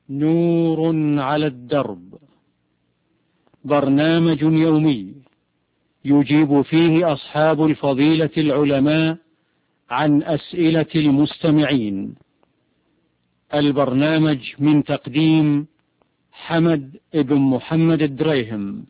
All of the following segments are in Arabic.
نور على الدرب، برنامج يومي يجيب فيه أصحاب الفضيلة العلماء عن أسئلة المستمعين. البرنامج من تقديم حمد بن محمد الدريهم،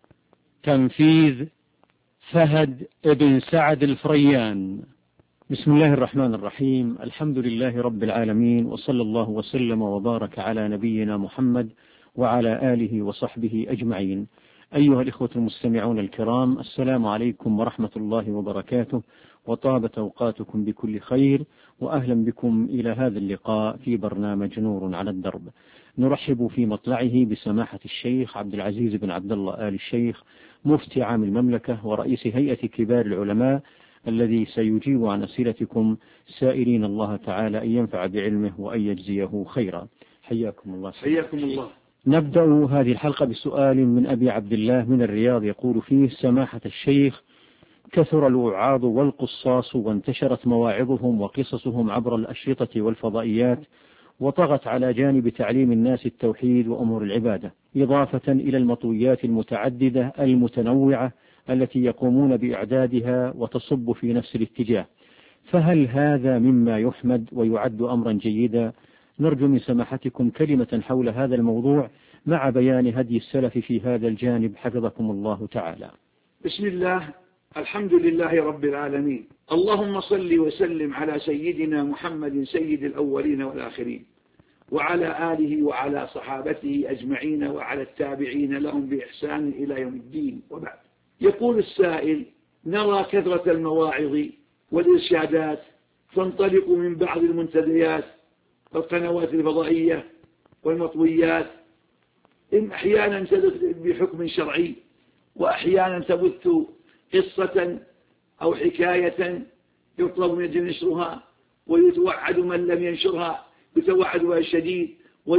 تنفيذ فهد بن سعد الفريان. بسم الله الرحمن الرحيم، الحمد لله رب العالمين، وصلى الله وسلم وبارك على نبينا محمد وعلى آله وصحبه أجمعين. أيها الإخوة المستمعون الكرام، السلام عليكم ورحمة الله وبركاته، وطابت أوقاتكم بكل خير، وأهلا بكم إلى هذا اللقاء في برنامج نور على الدرب. نرحب في مطلعه بسماحة الشيخ عبد العزيز بن عبد الله آل الشيخ، مفتي عام المملكة ورئيس هيئة كبار العلماء، الذي سيجيب عن أسئلتكم، سائلين الله تعالى أن ينفع بعلمه وأن يجزيه خيرا. حياكم الله. حياكم الله. نبدأ هذه الحلقة بسؤال من أبي عبد الله من الرياض، يقول فيه: سماحة الشيخ، كثر الوعاظ والقصاص وانتشرت مواعظهم وقصصهم عبر الأشرطة والفضائيات، وطغت على جانب تعليم الناس التوحيد وأمور العبادة، إضافة إلى المطويات المتعددة المتنوعة التي يقومون بإعدادها وتصب في نفس الاتجاه، فهل هذا مما يحمد ويعد أمرا جيدا؟ نرجو من سماحتكم كلمة حول هذا الموضوع مع بيان هدي السلف في هذا الجانب، حفظكم الله تعالى. بسم الله، الحمد لله رب العالمين، اللهم صل وسلم على سيدنا محمد سيد الأولين والآخرين، وعلى آله وعلى صحابته أجمعين، وعلى التابعين لهم بإحسان إلى يوم الدين، وبعد. يقول السائل: نرى كثرة المواعظ والإرشادات تنطلق من بعض المنتديات والقنوات الفضائية والمطويات، إن أحيانا تدخل بحكم شرعي، وأحيانا تبث قصة أو حكاية يطلب من نشرها، ويتوعد من لم ينشرها بتوعدها الشديد،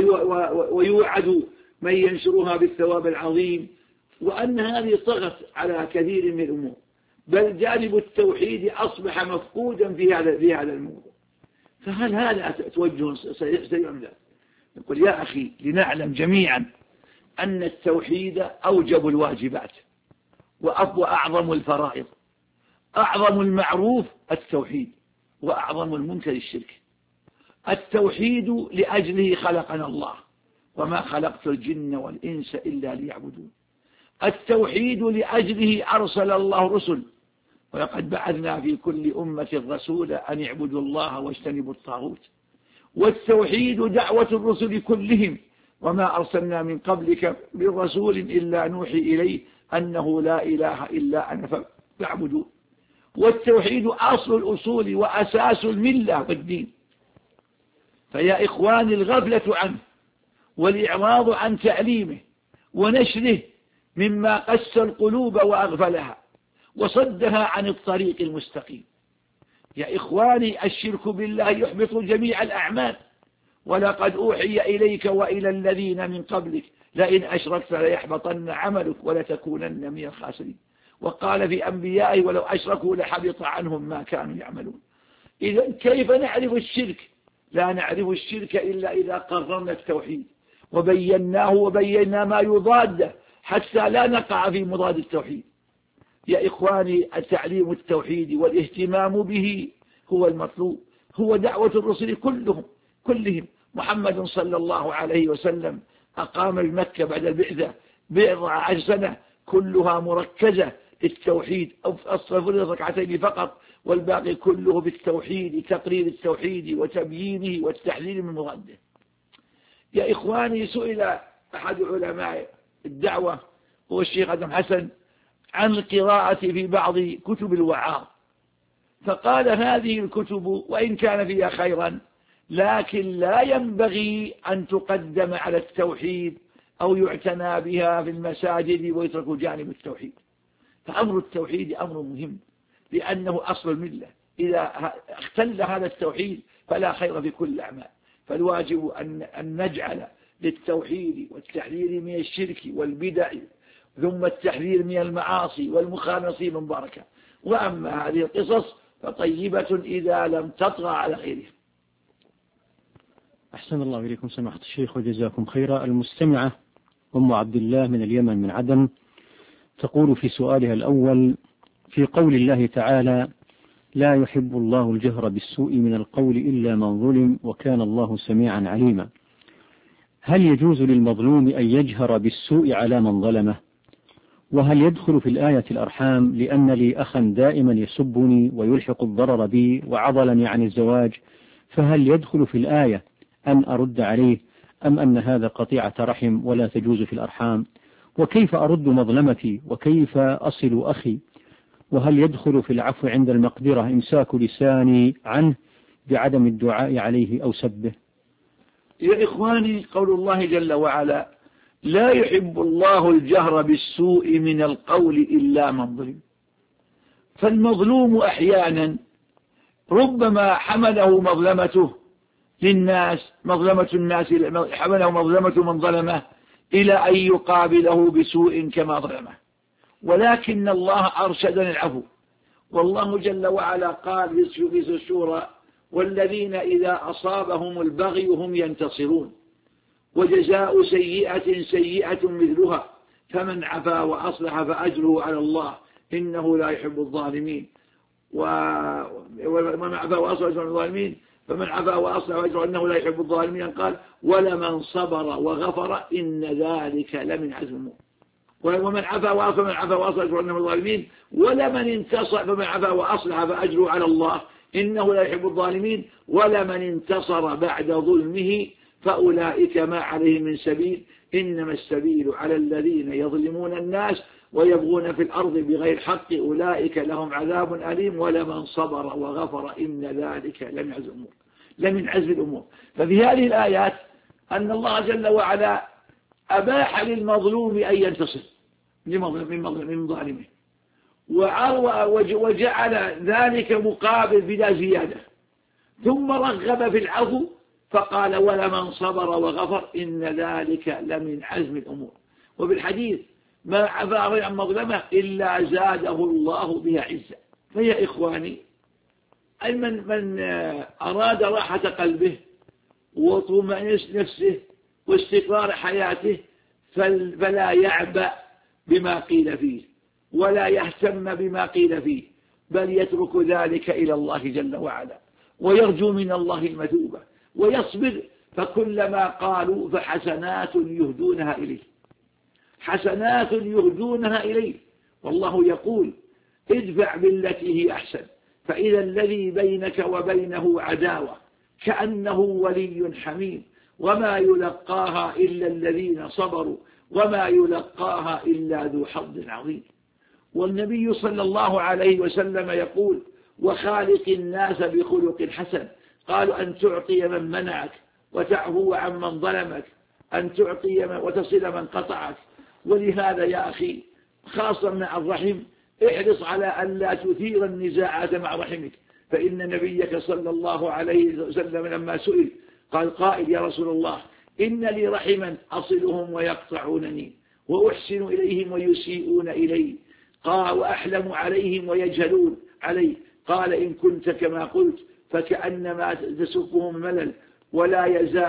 ويوعد من ينشرها بالثواب العظيم، وأن هذه طغت على كثير من الأمور، بل جانب التوحيد أصبح مفقودا في هذا الموضوع. فهل هذا توجه سيعمل؟ يقول: يا أخي، لنعلم جميعا أن التوحيد أوجب الواجبات وأعظم الفرائض، أعظم المعروف التوحيد، وأعظم المنكر الشرك. التوحيد لأجله خلقنا الله، وما خلقت الجن والإنس إلا ليعبدون. التوحيد لأجله أرسل الله رسل، ولقد بعثنا في كل أمة رسولا أن اعبدوا الله واجتنبوا الطاغوت. والتوحيد دعوة الرسل كلهم، وما أرسلنا من قبلك من رسول إلا نوحي إليه أنه لا إله إلا أنا فاعبدون. والتوحيد أصل الأصول وأساس الملة والدين. فيا إخواني، الغفلة عنه والإعراض عن تعليمه ونشره مما قسى القلوب وأغفلها وصدها عن الطريق المستقيم. يا إخواني، الشرك بالله يحبط جميع الأعمال، ولقد أوحي إليك وإلى الذين من قبلك لئن أشركت ليحبطن عملك ولتكونن من الخاسرين. وقال في أنبيائه: ولو أشركوا لحبط عنهم ما كانوا يعملون. إذا كيف نعرف الشرك؟ لا نعرف الشرك إلا إذا قررنا التوحيد وبيناه وبينا ما يضاده، حتى لا نقع في مضاد التوحيد. يا إخواني، التعليم التوحيد والاهتمام به هو المطلوب، هو دعوة الرسل كلهم. محمد صلى الله عليه وسلم أقام بمكة بعد البعثة 14 سنة كلها مركزة للتوحيد، الصلاة ركعتين فقط، والباقي كله بالتوحيد، تقرير التوحيد وتبيينه والتحذير من مضاده. يا إخواني، سئل أحد علماء الدعوة هو الشيخ آدم حسن عن القراءة في بعض كتب الوعاظ، فقال: هذه الكتب وإن كان فيها خيرا، لكن لا ينبغي أن تقدم على التوحيد أو يعتنى بها في المساجد ويترك جانب التوحيد. فأمر التوحيد أمر مهم، لأنه أصل الملة. إذا اختل هذا التوحيد فلا خير في كل الأعمال. فالواجب أن نجعل للتوحيد والتحذير من الشرك والبدع، ثم التحذير من المعاصي والمخالصين مباركة. وأما هذه القصص فطيبة إذا لم تطغى على غيرها. أحسن الله إليكم سماحة الشيخ وجزاكم خيرا. المستمعة أم عبد الله من اليمن من عدن تقول في سؤالها الأول: في قول الله تعالى: لا يحب الله الجهر بالسوء من القول إلا من ظلم وكان الله سميعا عليما، هل يجوز للمظلوم أن يجهر بالسوء على من ظلمه؟ وهل يدخل في الآية الأرحام لأن لي أخا دائما يسبني ويلحق الضرر بي وعضلني عن الزواج، فهل يدخل في الآية أن أرد عليه أم أن هذا قطيعة رحم ولا تجوز في الأرحام؟ وكيف أرد مظلمتي وكيف أصل أخي؟ وهل يدخل في العفو عند المقدرة إمساك لساني عنه بعدم الدعاء عليه أو سبه؟ يا إخواني، قول الله جل وعلا: لا يحب الله الجهر بالسوء من القول إلا من ظلم. فالمظلوم أحيانا ربما حمله مظلمته للناس، حمله مظلمة من ظلمه إلى أن يقابله بسوء كما ظلمه، ولكن الله أرشدنا العفو. والله جل وعلا قال في السورة: والذين إذا أصابهم البغي هم ينتصرون وجزاء سيئة سيئة مثلها فمن عفا وأصلح فأجره على الله إنه لا يحب الظالمين. ومن عفا وأصلح الظالمين فمن عفا وأصلح فأجره إنه لا يحب الظالمين. قال: ولمن صبر وغفر إن ذلك لمن عزم الأمور. ومن عفا وأصلح فأجره إنه الظالمين ولمن انتصر فمن عفا وأصلح فأجره على الله إنه لا يحب الظالمين. ولمن انتصر بعد ظلمه فأولئك ما عليهم من سبيل إنما السبيل على الذين يظلمون الناس ويبغون في الأرض بغير حق أولئك لهم عذاب أليم ولمن صبر وغفر إن ذلك لمن عزم الأمور. ففي هذه الآيات أن الله جل وعلا أباح للمظلوم أن ينتصر من ظالمه وجعل ذلك مقابل بلا زيادة، ثم رغب في العفو فقال: ولمن صبر وغفر إن ذلك لمن عزم الأمور. وبالحديث: ما عفا عن مظلمة إلا زاده الله بها عزة. فيا إخواني، أي من أراد راحة قلبه وطمأنينة نفسه واستقرار حياته فلا يعبأ بما قيل فيه ولا يهتم بما قيل فيه، بل يترك ذلك إلى الله جل وعلا ويرجو من الله المثوبة ويصبر، فكلما قالوا فحسنات يهدونها إليه. والله يقول: ادفع بالتي هي أحسن فإذا الذي بينك وبينه عداوة كأنه ولي حميم وما يلقاها إلا الذين صبروا وما يلقاها إلا ذو حظ عظيم. والنبي صلى الله عليه وسلم يقول: وخالق الناس بخلق حسن. قالوا: أن تعطي من منعك وتعفو عن من ظلمك، أن تعطي وتصل من قطعك. ولهذا يا أخي، خاصة مع الرحم، احرص على أن لا تثير النزاعات مع رحمك، فإن نبيك صلى الله عليه وسلم لما سئل قال قائل: يا رسول الله، إن لي رحما أصلهم ويقطعونني وأحسن إليهم ويسيئون إلي، قال: وأحلم عليهم ويجهلون علي. قال: إن كنت كما قلت فكأنما تسفهم ملل ولا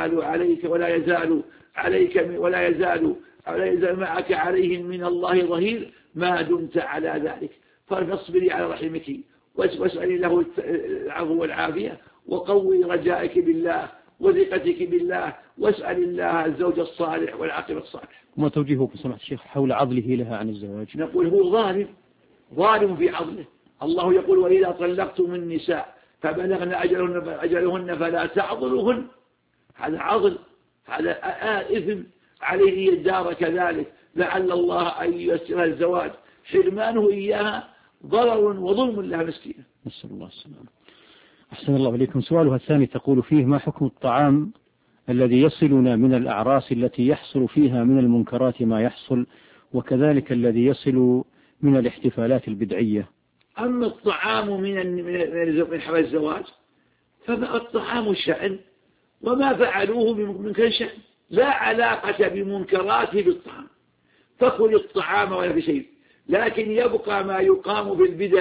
يزال معك عليهم من الله ظهير ما دمت على ذلك، فاصبري على رحمك واسألي له العفو والعافية وقوي رجائك بالله وثقتك بالله واسأل الله الزوج الصالح والعاقبة الصالح. وما توجيهك سماحة الشيخ حول عضله لها عن الزواج؟ نقول: هو ظالم في عضله. الله يقول: وإذا طلقتم النساء فبلغن أجلهن فلا تعضلوهن. هذا عضل، هذا إثم عليه الدار كذلك، لعل الله أن ييسر الزواج. حرمانه إياها ضرر وظلم لها مسكينة. نسأل الله السلامة. أحسن الله إليكم. سؤالها الثاني تقول فيه: ما حكم الطعام الذي يصلنا من الأعراس التي يحصل فيها من المنكرات ما يحصل، وكذلك الذي يصل من الاحتفالات البدعية؟ أما الطعام من حفل الزواج فالطعام شأن، وما فعلوه من كل شأن، لا علاقة بمنكراته بالطعام. فكل الطعام ولا في شيء، لكن يبقى ما يقام في البدع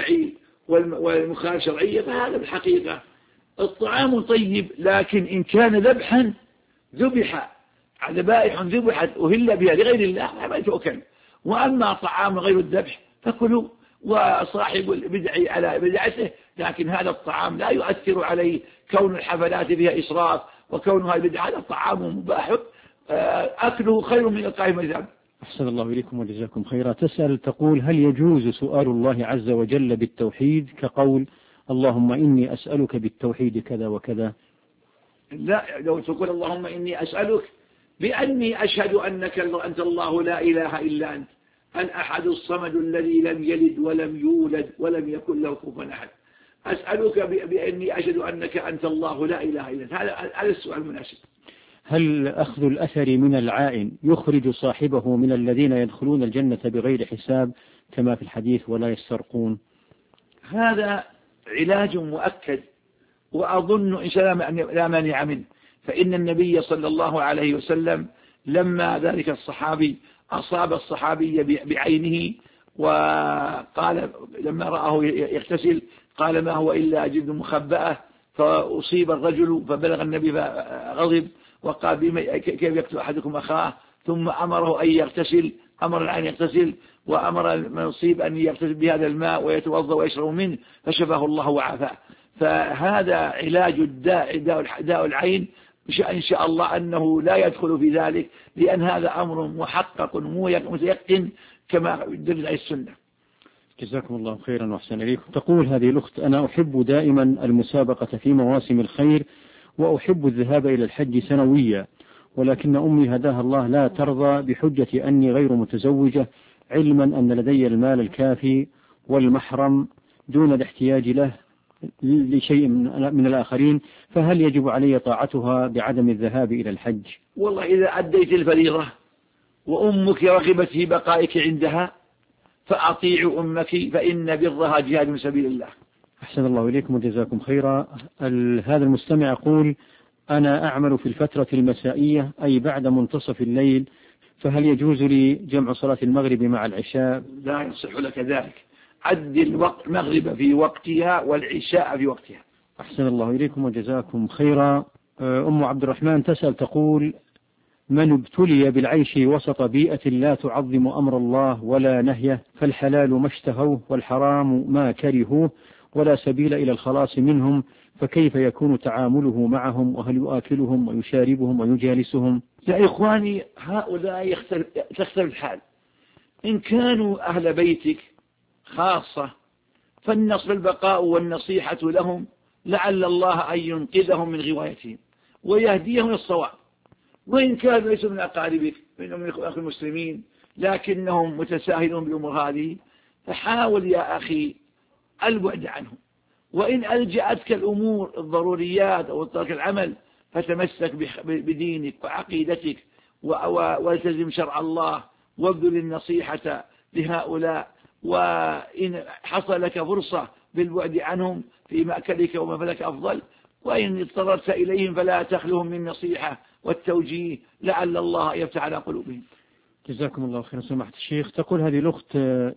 والمخالفة الشرعية، فهذا الحقيقة الطعام طيب، لكن إن كان ذبحا ذبائح ذبحت أهل بها لغير الله ما تؤكل. وأما طعام غير الذبح فكلوا، وصاحب البدع على بدعته، لكن هذا الطعام لا يؤثر عليه كون الحفلات فيها إسراف، وكونها البدع هذا الطعام مباح أكله خير من القائم الذنب. أحسن الله إليكم وجزاكم خيرا. تسأل تقول: هل يجوز سؤال الله عز وجل بالتوحيد كقول اللهم إني أسألك بالتوحيد كذا وكذا؟ لا، لو تقول اللهم إني أسألك بأني أشهد أنك أنت الله لا إله إلا أنت الأحد الصمد الذي لم يلد ولم يولد ولم يكن له كفوا أحد، أسألك بأني أشهد أنك أنت الله لا إله إلا أنت، هذا السؤال المناسب. هل أخذ الأثر من العائن يخرج صاحبه من الذين يدخلون الجنة بغير حساب كما في الحديث ولا يسترقون؟ هذا علاج مؤكد، وأظن إن شاء الله لا مانع منه، فإن النبي صلى الله عليه وسلم لما ذلك الصحابي أصاب الصحابي بعينه، وقال لما رآه يغتسل قال ما هو إلا جلد مخبأة، فأصيب الرجل فبلغ النبي فغضب وقال كيف يقتل أحدكم أخاه، ثم أمره أن يغتسل، أمر العين يغتسل، وأمر من يصيب أن يغتسل بهذا الماء ويتوضأ ويشرب منه، فشفاه الله وعافاه. فهذا علاج داء العين إن شاء الله أنه لا يدخل في ذلك، لأن هذا أمر محقق متيقن كما يدل على السنة. جزاكم الله خيرا وأحسن إليكم. تقول هذه الأخت: أنا أحب دائما المسابقة في مواسم الخير، وأحب الذهاب إلى الحج سنويا، ولكن أمي هداها الله لا ترضى بحجة أني غير متزوجة، علما أن لدي المال الكافي والمحرم دون الاحتياج له لشيء من الآخرين، فهل يجب علي طاعتها بعدم الذهاب إلى الحج؟ والله إذا أديت الفريضة وأمك رغبت في بقائك عندها فأطيع أمك، فإن برها جهاد من سبيل الله. أحسن الله إليكم وجزاكم خيرا. هذا المستمع يقول: أنا أعمل في الفترة المسائية أي بعد منتصف الليل، فهل يجوز لي جمع صلاة المغرب مع العشاء؟ لا يصح لك ذلك، عد المغرب في وقتها والعشاء في وقتها. أحسن الله إليكم وجزاكم خيرا. أم عبد الرحمن تسأل تقول: من ابتلي بالعيش وسط بيئة لا تعظم أمر الله ولا نهيه، فالحلال ما اشتهوه والحرام ما كرهوه ولا سبيل إلى الخلاص منهم، فكيف يكون تعامله معهم، وهل يؤكلهم ويشاربهم ويجالسهم؟ يا إخواني، هؤلاء تختلف الحال. إن كانوا أهل بيتك خاصة فالنصر البقاء والنصيحة لهم، لعل الله أن ينقذهم من غوايتهم ويهديهم للصواب. وإن كانوا ليسوا من أقاربك من أخي المسلمين لكنهم متساهلون بالأمور هذه، فحاول يا أخي البعد عنهم. وإن ألجأتك الأمور الضروريات أو ترك العمل فتمسك بدينك وعقيدتك والتزم شرع الله وابذل النصيحة لهؤلاء. وإن حصل لك فرصة بالبعد عنهم في مأكلك ومفلك أفضل، وإن اضطررت إليهم فلا تخلهم من نصيحة والتوجيه، لعل الله يفتح على قلوبهم. جزاكم الله خيرا سماحة الشيخ. تقول هذه الأخت: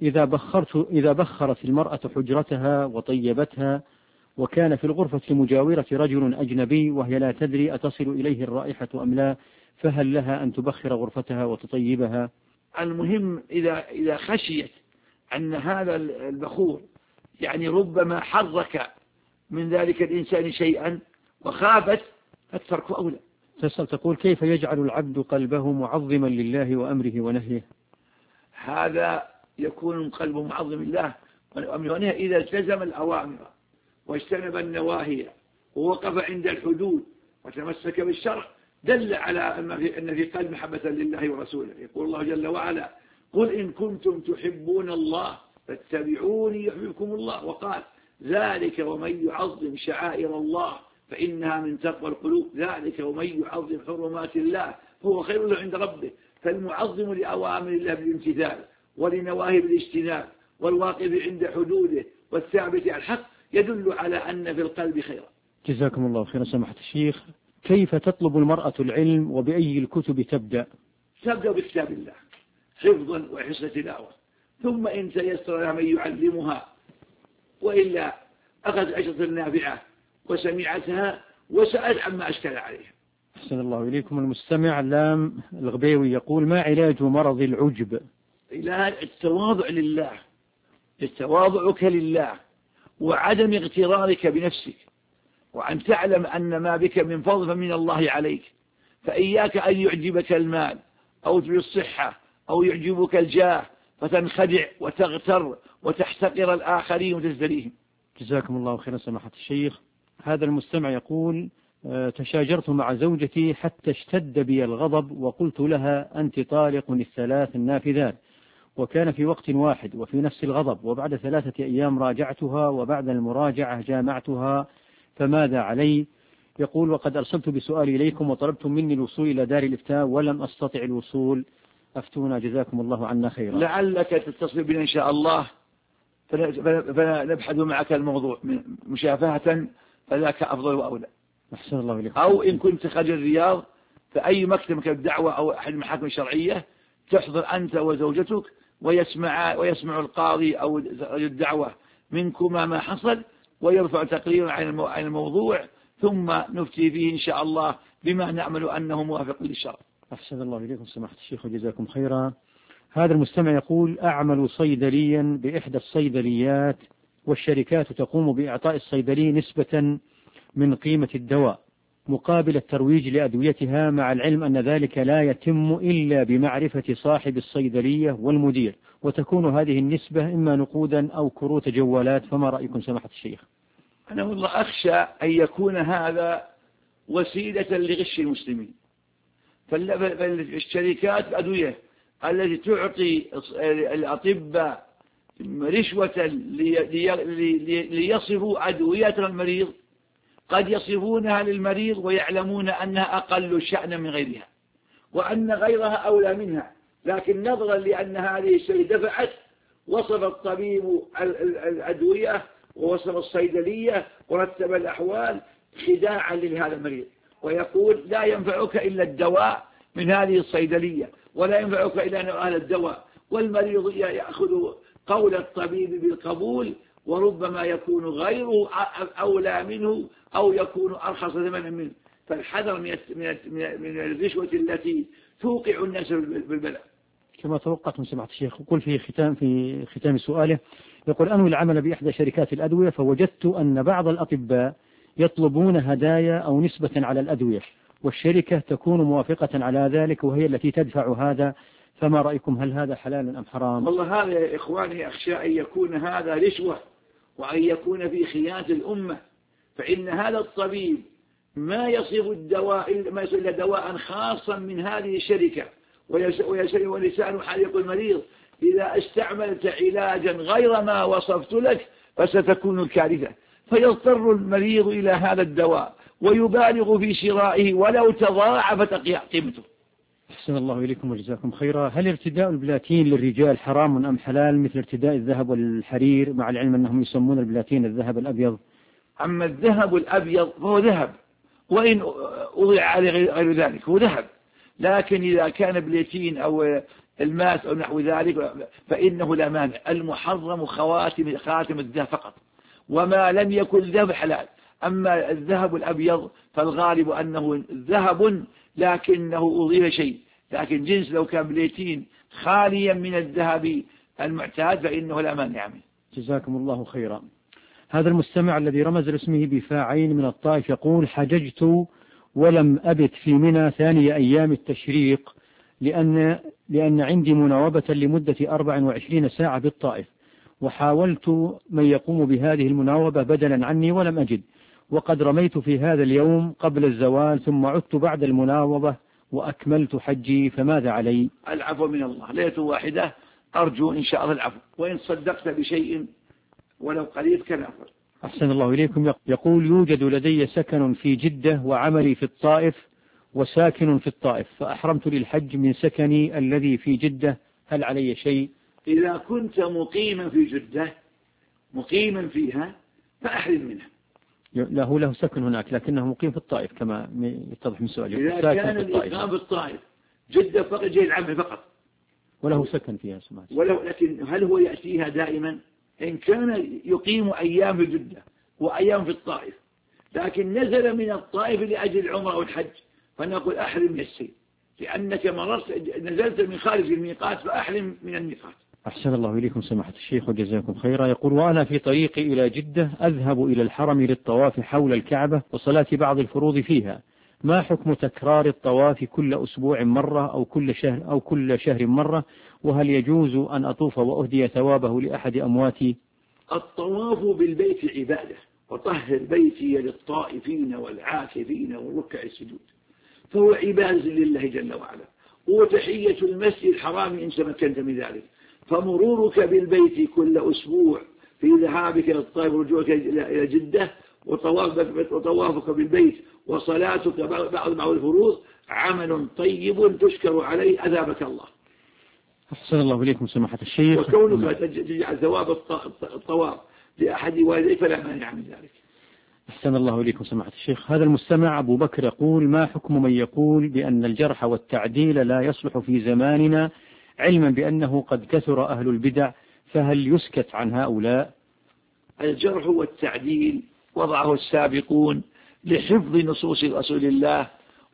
إذا بخرت المرأة حجرتها وطيبتها وكان في الغرفة المجاورة رجل أجنبي وهي لا تدري أتصل إليه الرائحة أم لا، فهل لها أن تبخر غرفتها وتطيبها؟ المهم إذا خشيت أن هذا البخور يعني ربما حرك من ذلك الإنسان شيئا وخافت فالترك أولى. تسأل تقول: كيف يجعل العبد قلبه معظما لله وأمره ونهيه؟ هذا يكون قلبه معظم الله وأمره ونهيه إذا التزم الأوامر واجتنب النواهي ووقف عند الحدود وتمسك بالشرع، دل على أن في قلب محبة لله ورسوله. يقول الله جل وعلا: قل إن كنتم تحبون الله فاتبعوني يحببكم الله، وقال: ذلك ومن يعظم شعائر الله فإنها من تقوى القلوب، ذلك ومن يعظم حرمات الله فهو خير له عند ربه. فالمعظم لأوامر الله بالامتثال ولنواهي بالاجتناب والواقف عند حدوده والثابت على الحق يدل على أن في القلب خيرا. جزاكم الله خيرا سماحة الشيخ. كيف تطلب المرأة العلم وبأي الكتب تبدأ؟ تبدأ بكتاب الله حفظا وحسن تلاوة، ثم إن تيسر لها من يعلمها، وإلا أخذت عشرة نافعة وسمعتها وسألت عما أشكل عليها. أحسن الله إليكم. المستمع لام الغبيوي يقول: ما علاج مرض العجب؟ علاج التواضع لله، تواضعك لله وعدم اغترارك بنفسك، وأن تعلم أن ما بك من فضل فمن الله عليك، فإياك أن يعجبك المال أو الصحة أو يعجبك الجاه فتنخدع وتغتر وتحتقر الآخرين وتزدريهم. جزاكم الله خيرا سماحة الشيخ. هذا المستمع يقول: تشاجرت مع زوجتي حتى اشتد بي الغضب وقلت لها: أنت طالق الثلاث النافذات، وكان في وقت واحد وفي نفس الغضب، وبعد 3 أيام راجعتها، وبعد المراجعة جامعتها، فماذا علي؟ يقول: وقد أرسلت بسؤالي إليكم وطلبتم مني الوصول إلى دار الإفتاء ولم أستطع الوصول، أفتونا جزاكم الله عنا خيرا. لعلك تتصل بنا إن شاء الله فنبحث معك الموضوع مشافهة، فذاك أفضل وأولى. أحسن الله إليكم. أو إن كنت خارج الرياض فأي مكتب الدعوة أو أحد المحاكم الشرعية تحضر أنت وزوجتك ويسمع القاضي أو الدعوة منكما ما حصل، ويرفع تقريرا عن الموضوع، ثم نفتي فيه إن شاء الله بما نعمل أنه موافق للشرع. أحسن الله إليكم سماحة الشيخ وجزاكم خيرا. هذا المستمع يقول: أعمل صيدليا بإحدى الصيدليات، والشركات تقوم بإعطاء الصيدلي نسبة من قيمة الدواء مقابل الترويج لأدويتها، مع العلم أن ذلك لا يتم إلا بمعرفة صاحب الصيدلية والمدير، وتكون هذه النسبة إما نقودا أو كروت جوالات، فما رأيكم سماحة الشيخ؟ أنا والله أخشى أن يكون هذا وسيلة لغش المسلمين، فالشركات الأدوية التي تعطي الأطباء رشوة ليصفوا أدوية المريض قد يصفونها للمريض ويعلمون أنها أقل شأنا من غيرها وأن غيرها أولى منها، لكن نظرا لأن هذه الشيء دفعت وصف الطبيب الأدوية ووصف الصيدلية ورتب الأحوال خداعا لهذا المريض، ويقول: لا ينفعك إلا الدواء من هذه الصيدلية، ولا ينفعك إلا أهل الدواء، والمريض يأخذ قول الطبيب بالقبول، وربما يكون غيره أولى منه أو يكون أرخص ثمنا منه، فالحذر من الرشوة التي توقع الناس بالبلاء. كما توقعت من سماحة الشيخ. يقول في ختام سؤاله، يقول: أنوي العمل بإحدى شركات الأدوية، فوجدت أن بعض الأطباء يطلبون هدايا أو نسبة على الأدوية، والشركة تكون موافقة على ذلك وهي التي تدفع هذا، فما رأيكم؟ هل هذا حلال أم حرام؟ والله هذا يا إخواني أخشى أن يكون هذا رشوة وأن يكون في خيانة الأمة، فإن هذا الطبيب ما يصف الدواء ما يصف إلا دواء خاصا من هذه الشركة، ولسان حالق المريض: إذا استعملت علاجا غير ما وصفت لك فستكون الكارثة، فيضطر المريض إلى هذا الدواء ويبالغ في شرائه ولو تضاعفت قيمته. أحسن الله إليكم وجزاكم خيرا. هل ارتداء البلاتين للرجال حرام أم حلال مثل ارتداء الذهب والحرير، مع العلم أنهم يسمون البلاتين الذهب الأبيض؟ أما الذهب الأبيض فهو ذهب، وإن أضيع عليه غير ذلك هو ذهب، لكن إذا كان بلاتين أو الماس أو نحو ذلك فإنه لا مانع. المحرم خاتم الذهب فقط، وما لم يكن ذهب حلال. أما الذهب الأبيض فالغالب أنه ذهب لكنه أضيف شيء، لكن جنس لو كان بلاتين خاليا من الذهب المعتاد فإنه لا مانع منه. جزاكم الله خيرا. هذا المستمع الذي رمز لاسمه بفاعين من الطائف يقول: حججت ولم أبت في منى ثاني أيام التشريق لأن عندي مناوبة لمدة 24 ساعة بالطائف، وحاولت من يقوم بهذه المناوبة بدلا عني ولم أجد، وقد رميت في هذا اليوم قبل الزوال ثم عدت بعد المناوبة وأكملت حجي، فماذا علي؟ العفو من الله، ليلة واحدة أرجو إن شاء الله العفو، وإن صدقت بشيء ولو قليل كان أفضل. أحسن الله إليكم. يقول: يوجد لدي سكن في جدة وعملي في الطائف وساكن في الطائف، فأحرمت للحج من سكني الذي في جدة، هل علي شيء؟ إذا كنت مقيما في جدة مقيما فيها فأحرم منها. لا، هو له سكن هناك لكنه مقيم في الطائف كما يتضح من سؤالي. إذا كان الإقامة في الطائف جدة فقط جاي العمل فقط وله سكن فيها سمعت، لكن هل هو يأتيها دائما؟ إن كان يقيم أيام في جدة وأيام في الطائف، لكن نزل من الطائف لأجل العمرة أو الحج، فنقول أحرم من السيد، لأنك نزلت من خارج الميقات فأحرم من الميقات. أحسن الله إليكم سماحة الشيخ وجزاكم خيرا. يقول: وأنا في طريقي إلى جدة أذهب إلى الحرم للطواف حول الكعبة وصلاة بعض الفروض فيها، ما حكم تكرار الطواف كل أسبوع مرة أو كل شهر مرة؟ وهل يجوز أن أطوف وأهدي ثوابه لأحد أمواتي؟ الطواف بالبيت عبادة، وطهر بيتي للطائفين والعاكفين والركع السجود، فهو عبادة لله جل وعلا، وتحية المسجد الحرام إن تمكنت من ذلك. فمرورك بالبيت كل أسبوع في ذهابك للطائف ورجوعك إلى جدة وطوافك بالبيت وصلاتك بعض الفروض عمل طيب تشكر عليه أثابك الله. أحسن الله إليكم سماحة الشيخ. وكونك تجعل ثواب الطواف لأحد والديك فلا مانع من ذلك. أحسن الله إليكم سماحة الشيخ. هذا المستمع أبو بكر يقول: ما حكم من يقول بأن الجرح والتعديل لا يصلح في زماننا، علما بأنه قد كثر أهل البدع، فهل يسكت عن هؤلاء؟ الجرح والتعديل وضعه السابقون لحفظ نصوص رسول الله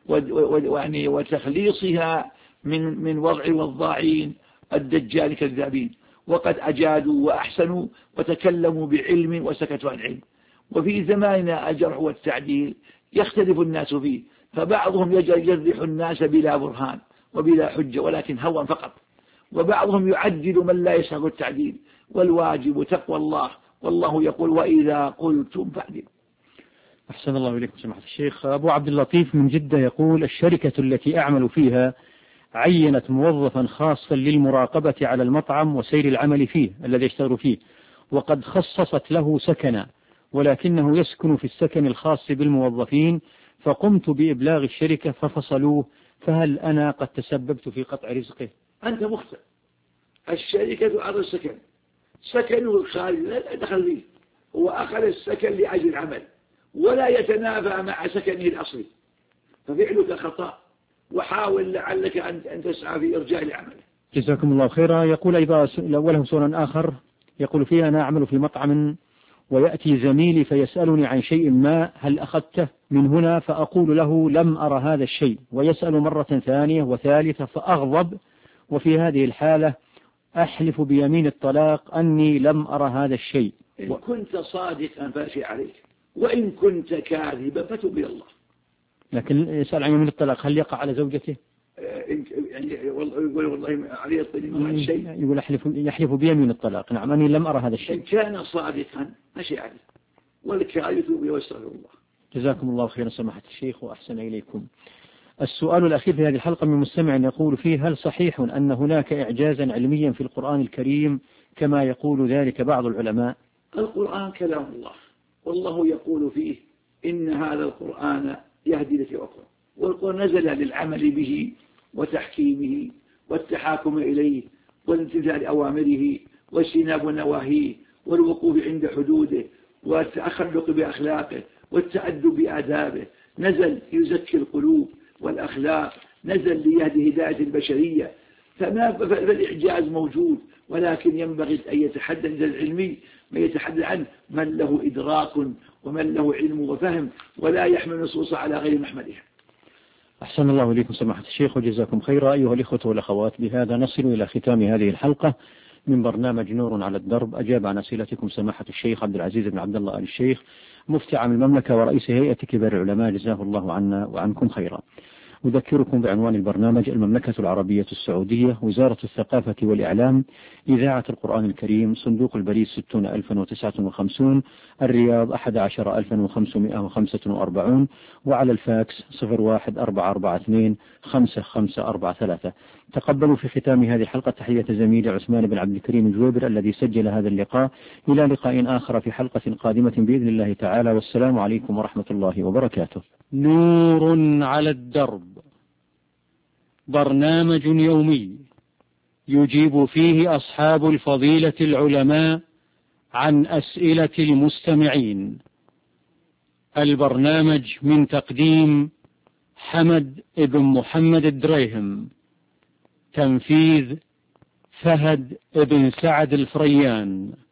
وتخليصها من وضع وضاعين الدجال كذابين، وقد أجادوا وأحسنوا وتكلموا بعلم وسكتوا عن علم. وفي زماننا الجرح والتعديل يختلف الناس فيه، فبعضهم يجرح الناس بلا برهان وبلا حجة ولكن هوى فقط، وبعضهم يعدل من لا يسهل التعديل، والواجب تقوى الله، والله يقول: وإذا قلتم فاعدلوا. أحسن الله إليكم سماحة الشيخ. أبو عبد اللطيف من جدة يقول: الشركة التي أعمل فيها عينت موظفا خاصا للمراقبة على المطعم وسير العمل فيه الذي يشتغل فيه، وقد خصصت له سكنا، ولكنه يسكن في السكن الخاص بالموظفين، فقمت بإبلاغ الشركة ففصلوه، فهل أنا قد تسببت في قطع رزقه؟ أنت مخطئ. الشركة أعطى السكن، سكنه الخارج لا دخل فيه، هو أخذ السكن لأجل العمل ولا يتنافى مع سكنه الأصلي، ففعلك خطأ، وحاول لعلك أن تسعى في إرجاع العمل. جزاكم الله خيرا. يقول أيضا وله سؤال آخر يقول فيه: أنا أعمل في مطعم ويأتي زميلي فيسألني عن شيء ما، هل أخذته من هنا؟ فأقول له: لم أرى هذا الشيء، ويسأل مرة ثانية وثالثة فأغضب، وفي هذه الحالة أحلف بيمين الطلاق أني لم أرى هذا الشيء. إن كنت صادقا فاشي عليك، وإن كنت كاذبا فتب إلى الله. لكن يسأل عن يمين الطلاق هل يقع على زوجته؟ يعني يقول والله عليه الطلاق عن شيء، يقول يحلف بيمين الطلاق، نعم أني لم أرى هذا الشيء. إن كان صادقا ماشي عليه، والكاذب يتوب ويستغفر الله. جزاكم الله خيرا سماحة الشيخ وأحسن إليكم. السؤال الأخير في هذه الحلقة من مستمع يقول فيه: هل صحيح أن هناك إعجازا علميا في القرآن الكريم كما يقول ذلك بعض العلماء؟ القرآن كلام الله، والله يقول فيه: إن هذا القرآن يهدي لك أخرى، والقرآن نزل للعمل به وتحكيمه والتحاكم إليه وامتثال أوامره واجتناب نواهيه والوقوف عند حدوده والتخلق بأخلاقه والتأدب بآدابه. نزل يزكي القلوب والأخلاق، نزل ليهدي هداية البشرية. فالإعجاز موجود، ولكن ينبغي أن يتحدث العلمي ما يتحدث عنه من له إدراك ومن له علم وفهم، ولا يحمل نصوص على غير محملها. أحسن الله إليكم سماحة الشيخ وجزاكم خيرا. أيها الإخوة والأخوات، بهذا نصل إلى ختام هذه الحلقة من برنامج نور على الدرب. أجاب عن أسئلتكم سماحة الشيخ عبد العزيز بن عبد الله آل الشيخ، مفتي عام المملكة ورئيس هيئة كبار العلماء، جزاه الله عنا وعنكم خيرا. أذكركم بعنوان البرنامج: المملكة العربية السعودية، وزارة الثقافة والإعلام، إذاعة القرآن الكريم، صندوق البريد 60059، الرياض 11545، وعلى الفاكس 014425543. تقبلوا في ختام هذه الحلقة تحية زميلي عثمان بن عبد الكريم الجويبر الذي سجل هذا اللقاء. إلى لقاء آخر في حلقة قادمة بإذن الله تعالى، والسلام عليكم ورحمة الله وبركاته. نور على الدرب، برنامج يومي يجيب فيه أصحاب الفضيلة العلماء عن أسئلة المستمعين. البرنامج من تقديم حمد بن محمد الدريهم، تنفيذ فهد بن سعد الفريان.